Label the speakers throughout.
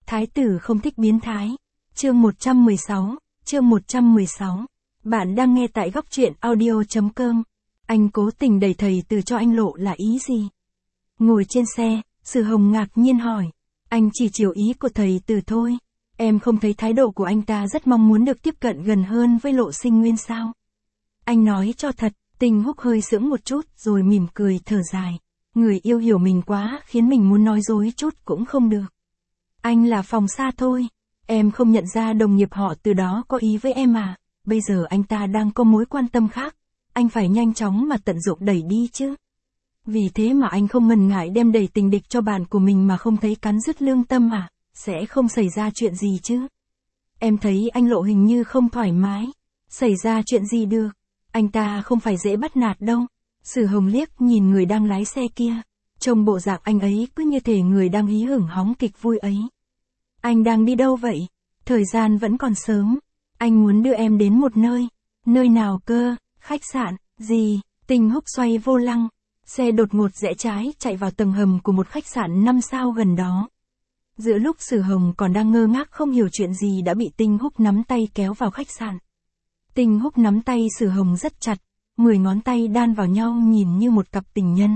Speaker 1: Thái tử không thích biến thái. Chương 116. Bạn đang nghe tại góc truyện audio.com. Anh cố tình đẩy thầy từ cho anh Lộ là ý gì? Ngồi trên xe, Sử Hồng ngạc nhiên hỏi. Anh chỉ chiều ý của thầy từ thôi. Em không thấy thái độ của anh ta rất mong muốn được tiếp cận gần hơn với Lộ Sinh Nguyên sao? Anh nói cho thật. Tình Húc hơi sững một chút rồi mỉm cười thở dài. Người yêu hiểu mình quá khiến mình muốn nói dối chút cũng không được. Anh là phòng xa thôi. Em không nhận ra đồng nghiệp họ từ đó có ý với em à. Bây giờ anh ta đang có mối quan tâm khác. Anh phải nhanh chóng mà tận dụng đẩy đi chứ. Vì thế mà anh không ngần ngại đem đẩy tình địch cho bạn của mình mà không thấy cắn rứt lương tâm à. Sẽ không xảy ra chuyện gì chứ. Em thấy anh Lộ hình như không thoải mái. Xảy ra chuyện gì được. Anh ta không phải dễ bắt nạt đâu. Sử Hồng liếc nhìn người đang lái xe kia. Trông bộ dạng anh ấy cứ như thể người đang hí hửng hóng kịch vui ấy. Anh đang đi đâu vậy? Thời gian vẫn còn sớm. Anh muốn đưa em đến một nơi. Nơi nào cơ? Khách sạn? Gì? Tình Húc xoay vô lăng. Xe đột ngột rẽ trái chạy vào tầng hầm của một khách sạn 5 sao gần đó. Giữa lúc Sử Hồng còn đang ngơ ngác không hiểu chuyện gì đã bị Tình Húc nắm tay kéo vào khách sạn. Tình Húc nắm tay Sử Hồng rất chặt. 10 ngón tay đan vào nhau nhìn như một cặp tình nhân.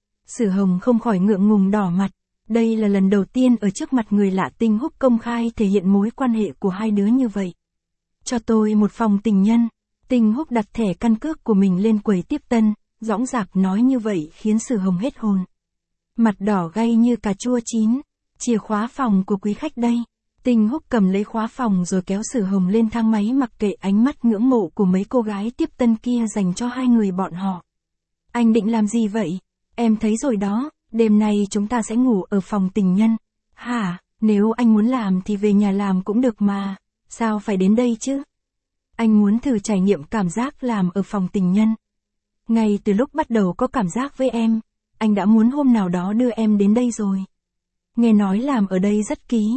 Speaker 1: Sử Hồng không khỏi ngượng ngùng đỏ mặt. Đây là lần đầu tiên ở trước mặt người lạ Tình Húc công khai thể hiện mối quan hệ của hai đứa như vậy. Cho tôi một phòng tình nhân. Tình Húc đặt thẻ căn cước của mình lên quầy tiếp tân, dõng dạc nói như vậy khiến Sử Hồng hết hồn. Mặt đỏ gay như cà chua chín. Chìa khóa phòng của quý khách đây. Tình Húc cầm lấy khóa phòng rồi kéo Sử Hồng lên thang máy mặc kệ ánh mắt ngưỡng mộ của mấy cô gái tiếp tân kia dành cho hai người bọn họ. Anh định làm gì vậy? Em thấy rồi đó, đêm nay chúng ta sẽ ngủ ở phòng tình nhân. Hả, nếu anh muốn làm thì về nhà làm cũng được mà, sao phải đến đây chứ? Anh muốn thử trải nghiệm cảm giác làm ở phòng tình nhân. Ngay từ lúc bắt đầu có cảm giác với em, anh đã muốn hôm nào đó đưa em đến đây rồi. Nghe nói làm ở đây rất ký.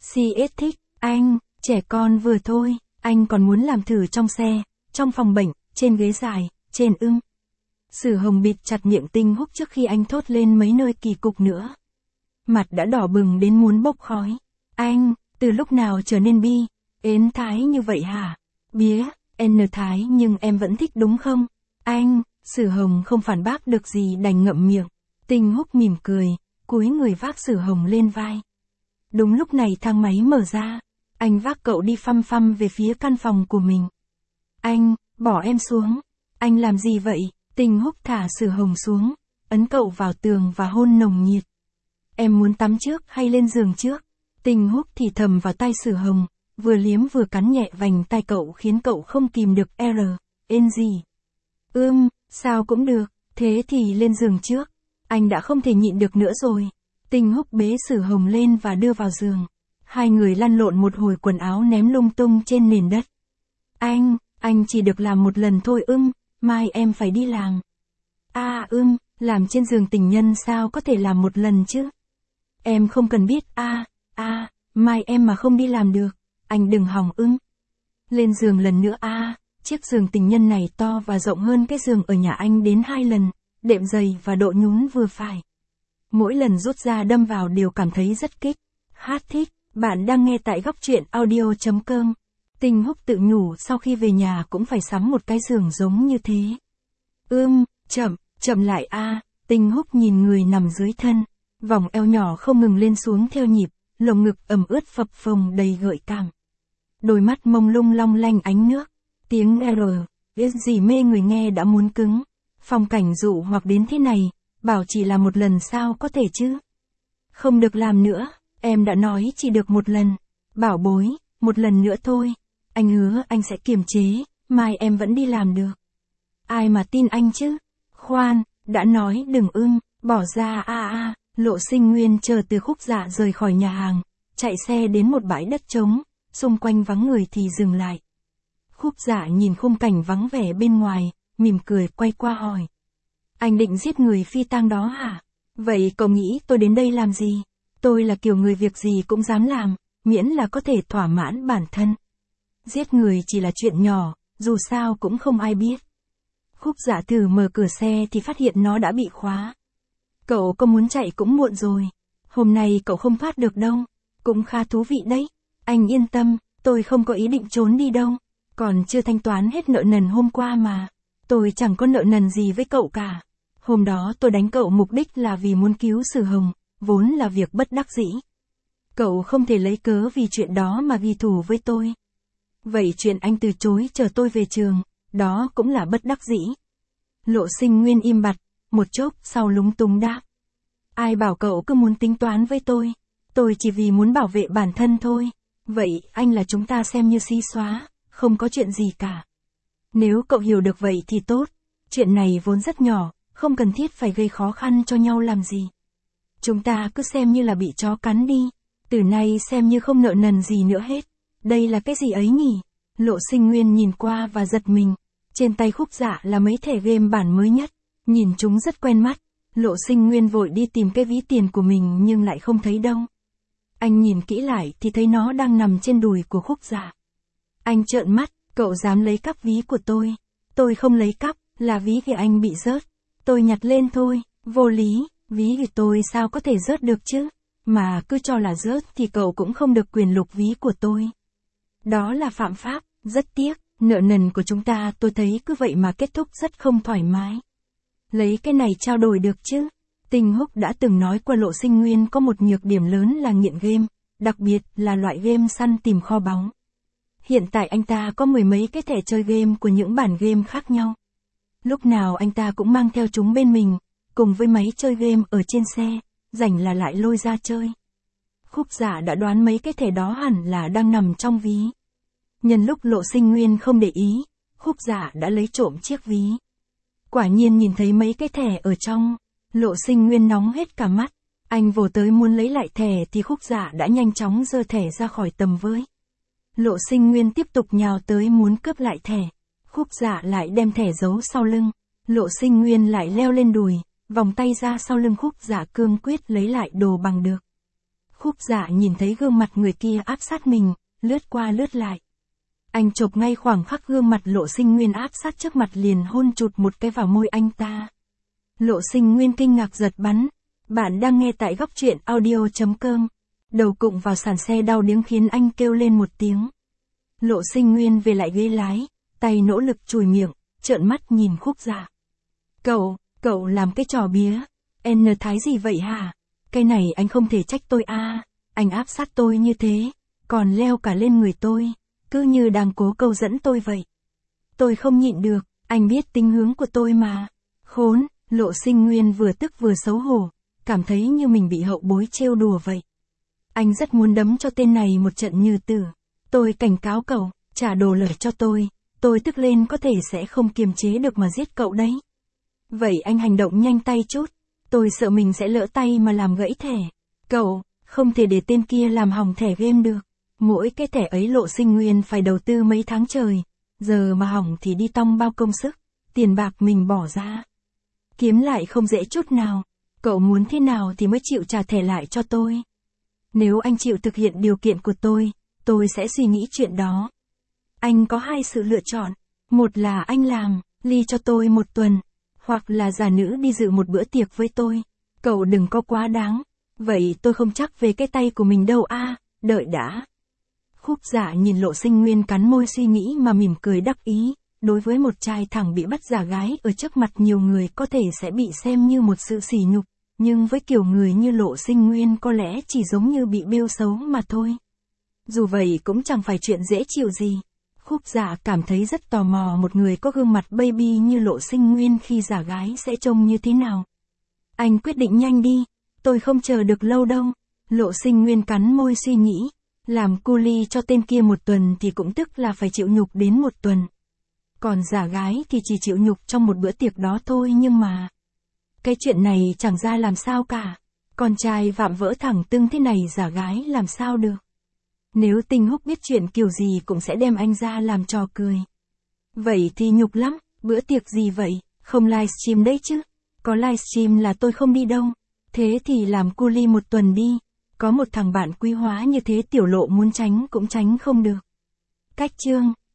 Speaker 1: CS thích, anh, trẻ con vừa thôi, anh còn muốn làm thử trong xe, trong phòng bệnh, trên ghế dài, trên Sử Hồng bịt chặt miệng Tình Húc trước khi anh thốt lên mấy nơi kỳ cục nữa. Mặt đã đỏ bừng đến muốn bốc khói. Anh, từ lúc nào trở nên ến thái như vậy hả? Bía, thái nhưng em vẫn thích đúng không? Anh, Sử Hồng không phản bác được gì đành ngậm miệng. Tình Húc mỉm cười, cúi người vác Sử Hồng lên vai. Đúng lúc này thang máy mở ra. Anh vác cậu đi phăm phăm về phía căn phòng của mình. Anh, bỏ em xuống. Anh làm gì vậy? Tình Húc thả Sử Hồng xuống, ấn cậu vào tường và hôn nồng nhiệt. Em muốn tắm trước hay lên giường trước? Tình Húc thì thầm vào tai Sử Hồng, vừa liếm vừa cắn nhẹ vành tai cậu khiến cậu không kìm được gì. Sao cũng được, thế thì lên giường trước. Anh đã không thể nhịn được nữa rồi. Tình Húc bế Sử Hồng lên và đưa vào giường. Hai người lăn lộn một hồi quần áo ném lung tung trên nền đất. Anh chỉ được làm một lần thôi mai em phải đi làm. Làm trên giường tình nhân sao có thể làm một lần chứ? Em không cần biết mai em mà không đi làm được, anh đừng hòng Lên giường lần nữa chiếc giường tình nhân này to và rộng hơn cái giường ở nhà anh đến 2 lần, đệm dày và độ nhún vừa phải. Mỗi lần rút ra đâm vào đều cảm thấy rất kích. Thích, bạn đang nghe tại góc truyện audio.com. Tình Húc tự nhủ sau khi về nhà cũng phải sắm một cái giường giống như thế. Chậm lại Tình Húc nhìn người nằm dưới thân. Vòng eo nhỏ không ngừng lên xuống theo nhịp, lồng ngực ẩm ướt phập phồng đầy gợi cảm. Đôi mắt mông lung long lanh ánh nước. Tiếng biết gì mê người nghe đã muốn cứng. Phong cảnh dụ hoặc đến thế này, bảo chỉ là một lần sao có thể chứ? Không được làm nữa, em đã nói chỉ được một lần. Bảo bối, một lần nữa thôi. Anh hứa anh sẽ kiềm chế, mai em vẫn đi làm được. Ai mà tin anh chứ? Khoan, đã nói đừng bỏ ra Lộ Sinh Nguyên chờ từ Khúc Dạ rời khỏi nhà hàng, chạy xe đến một bãi đất trống, xung quanh vắng người thì dừng lại. Khúc Dạ nhìn khung cảnh vắng vẻ bên ngoài, mỉm cười quay qua hỏi. Anh định giết người phi tang đó hả? Vậy cậu nghĩ tôi đến đây làm gì? Tôi là kiểu người việc gì cũng dám làm, miễn là có thể thỏa mãn bản thân. Giết người chỉ là chuyện nhỏ, dù sao cũng không ai biết. Khúc Dạ thử mở cửa xe thì phát hiện nó đã bị khóa. Cậu có muốn chạy cũng muộn rồi. Hôm nay cậu không thoát được đâu. Cũng khá thú vị đấy. Anh yên tâm, tôi không có ý định trốn đi đâu. Còn chưa thanh toán hết nợ nần hôm qua mà. Tôi chẳng có nợ nần gì với cậu cả. Hôm đó tôi đánh cậu mục đích là vì muốn cứu Sử Hồng, vốn là việc bất đắc dĩ. Cậu không thể lấy cớ vì chuyện đó mà ghi thù với tôi. Vậy chuyện anh từ chối chờ tôi về trường, đó cũng là bất đắc dĩ. Lộ Sinh Nguyên im bặt, một chốc sau lúng túng đáp. Ai bảo cậu cứ muốn tính toán với tôi chỉ vì muốn bảo vệ bản thân thôi. Vậy anh là chúng ta xem như xí xóa, không có chuyện gì cả. Nếu cậu hiểu được vậy thì tốt, chuyện này vốn rất nhỏ, không cần thiết phải gây khó khăn cho nhau làm gì. Chúng ta cứ xem như là bị chó cắn đi, từ nay xem như không nợ nần gì nữa hết. Đây là cái gì ấy nhỉ? Lộ Sinh Nguyên nhìn qua và giật mình. Trên tay Khúc Dạ là mấy thẻ game bản mới nhất, nhìn chúng rất quen mắt. Lộ Sinh Nguyên vội đi tìm cái ví tiền của mình nhưng lại không thấy đâu. Anh nhìn kỹ lại thì thấy nó đang nằm trên đùi của Khúc Dạ. Anh trợn mắt, cậu dám lấy cắp ví của tôi? Tôi không lấy cắp, là ví của anh bị rớt. Tôi nhặt lên thôi, vô lý, ví của tôi sao có thể rớt được chứ? Mà cứ cho là rớt thì cậu cũng không được quyền lục ví của tôi. Đó là phạm pháp, rất tiếc, nợ nần của chúng ta tôi thấy cứ vậy mà kết thúc rất không thoải mái. Lấy cái này trao đổi được chứ? Tinh Húc đã từng nói qua Lộ Sinh Nguyên có một nhược điểm lớn là nghiện game, đặc biệt là loại game săn tìm kho báu. Hiện tại anh ta có mười mấy cái thẻ chơi game của những bản game khác nhau. Lúc nào anh ta cũng mang theo chúng bên mình, cùng với máy chơi game ở trên xe, rảnh là lại lôi ra chơi. Khúc Dạ đã đoán mấy cái thẻ đó hẳn là đang nằm trong ví. Nhân lúc Lộ Sinh Nguyên không để ý, Khúc Dạ đã lấy trộm chiếc ví. Quả nhiên nhìn thấy mấy cái thẻ ở trong, Lộ Sinh Nguyên nóng hết cả mắt. Anh vồ tới muốn lấy lại thẻ thì Khúc Dạ đã nhanh chóng giơ thẻ ra khỏi tầm với. Lộ Sinh Nguyên tiếp tục nhào tới muốn cướp lại thẻ. Khúc Dạ lại đem thẻ giấu sau lưng. Lộ Sinh Nguyên lại leo lên đùi, vòng tay ra sau lưng Khúc Dạ cương quyết lấy lại đồ bằng được. Khúc Dạ nhìn thấy gương mặt người kia áp sát mình, lướt qua lướt lại. Anh chộp ngay khoảng khắc gương mặt Lộ Sinh Nguyên áp sát trước mặt liền hôn chụt một cái vào môi anh ta. Lộ Sinh Nguyên kinh ngạc giật bắn. Bạn đang nghe tại góc truyện audio.com. Đầu cụng vào sàn xe đau điếng khiến anh kêu lên một tiếng. Lộ Sinh Nguyên về lại ghế lái, tay nỗ lực chùi miệng, trợn mắt nhìn Khúc Dạ. Cậu làm cái trò bía. Thái gì vậy hả? Cái này anh không thể trách tôi à. Anh áp sát tôi như thế, còn leo cả lên người tôi, cứ như đang cố câu dẫn tôi vậy. Tôi không nhịn được, anh biết tính hướng của tôi mà. Khốn, Lộ Sinh Nguyên vừa tức vừa xấu hổ, cảm thấy như mình bị hậu bối trêu đùa vậy. Anh rất muốn đấm cho tên này một trận như tử. Tôi cảnh cáo cậu, trả đồ lời cho tôi tức lên có thể sẽ không kiềm chế được mà giết cậu đấy. Vậy anh hành động nhanh tay chút, tôi sợ mình sẽ lỡ tay mà làm gãy thẻ. Cậu, không thể để tên kia làm hỏng thẻ game được. Mỗi cái thẻ ấy Lộ Sinh Nguyên phải đầu tư mấy tháng trời, giờ mà hỏng thì đi tong bao công sức, tiền bạc mình bỏ ra. Kiếm lại không dễ chút nào, cậu muốn thế nào thì mới chịu trả thẻ lại cho tôi. Nếu anh chịu thực hiện điều kiện của tôi sẽ suy nghĩ chuyện đó. Anh có hai sự lựa chọn, một là anh làm, ly cho tôi một tuần, hoặc là giả nữ đi dự một bữa tiệc với tôi. Cậu đừng có quá đáng, vậy tôi không chắc về cái tay của mình đâu à, đợi đã. Khúc Dạ nhìn Lộ Sinh Nguyên cắn môi suy nghĩ mà mỉm cười đắc ý. Đối với một trai thẳng bị bắt giả gái ở trước mặt nhiều người có thể sẽ bị xem như một sự sỉ nhục, nhưng với kiểu người như Lộ Sinh Nguyên có lẽ chỉ giống như bị bêu xấu mà thôi. Dù vậy cũng chẳng phải chuyện dễ chịu gì. Khúc Dạ cảm thấy rất tò mò một người có gương mặt baby như Lộ Sinh Nguyên khi giả gái sẽ trông như thế nào. Anh quyết định nhanh đi, tôi không chờ được lâu đâu. Lộ Sinh Nguyên cắn môi suy nghĩ, làm cu li cho tên kia một tuần thì cũng tức là phải chịu nhục đến một tuần. Còn giả gái thì chỉ chịu nhục trong một bữa tiệc đó thôi nhưng mà... Cái chuyện này chẳng ra làm sao cả. Con trai vạm vỡ thẳng tưng thế này giả gái làm sao được. Nếu Tinh Húc biết chuyện kiểu gì cũng sẽ đem anh ra làm trò cười. Vậy thì nhục lắm, bữa tiệc gì vậy, không livestream đấy chứ. Có livestream là tôi không đi đâu. Thế thì làm cu li một tuần đi. Có một thằng bạn quý hóa như thế Tiểu Lộ muốn tránh cũng tránh không được. Cách chương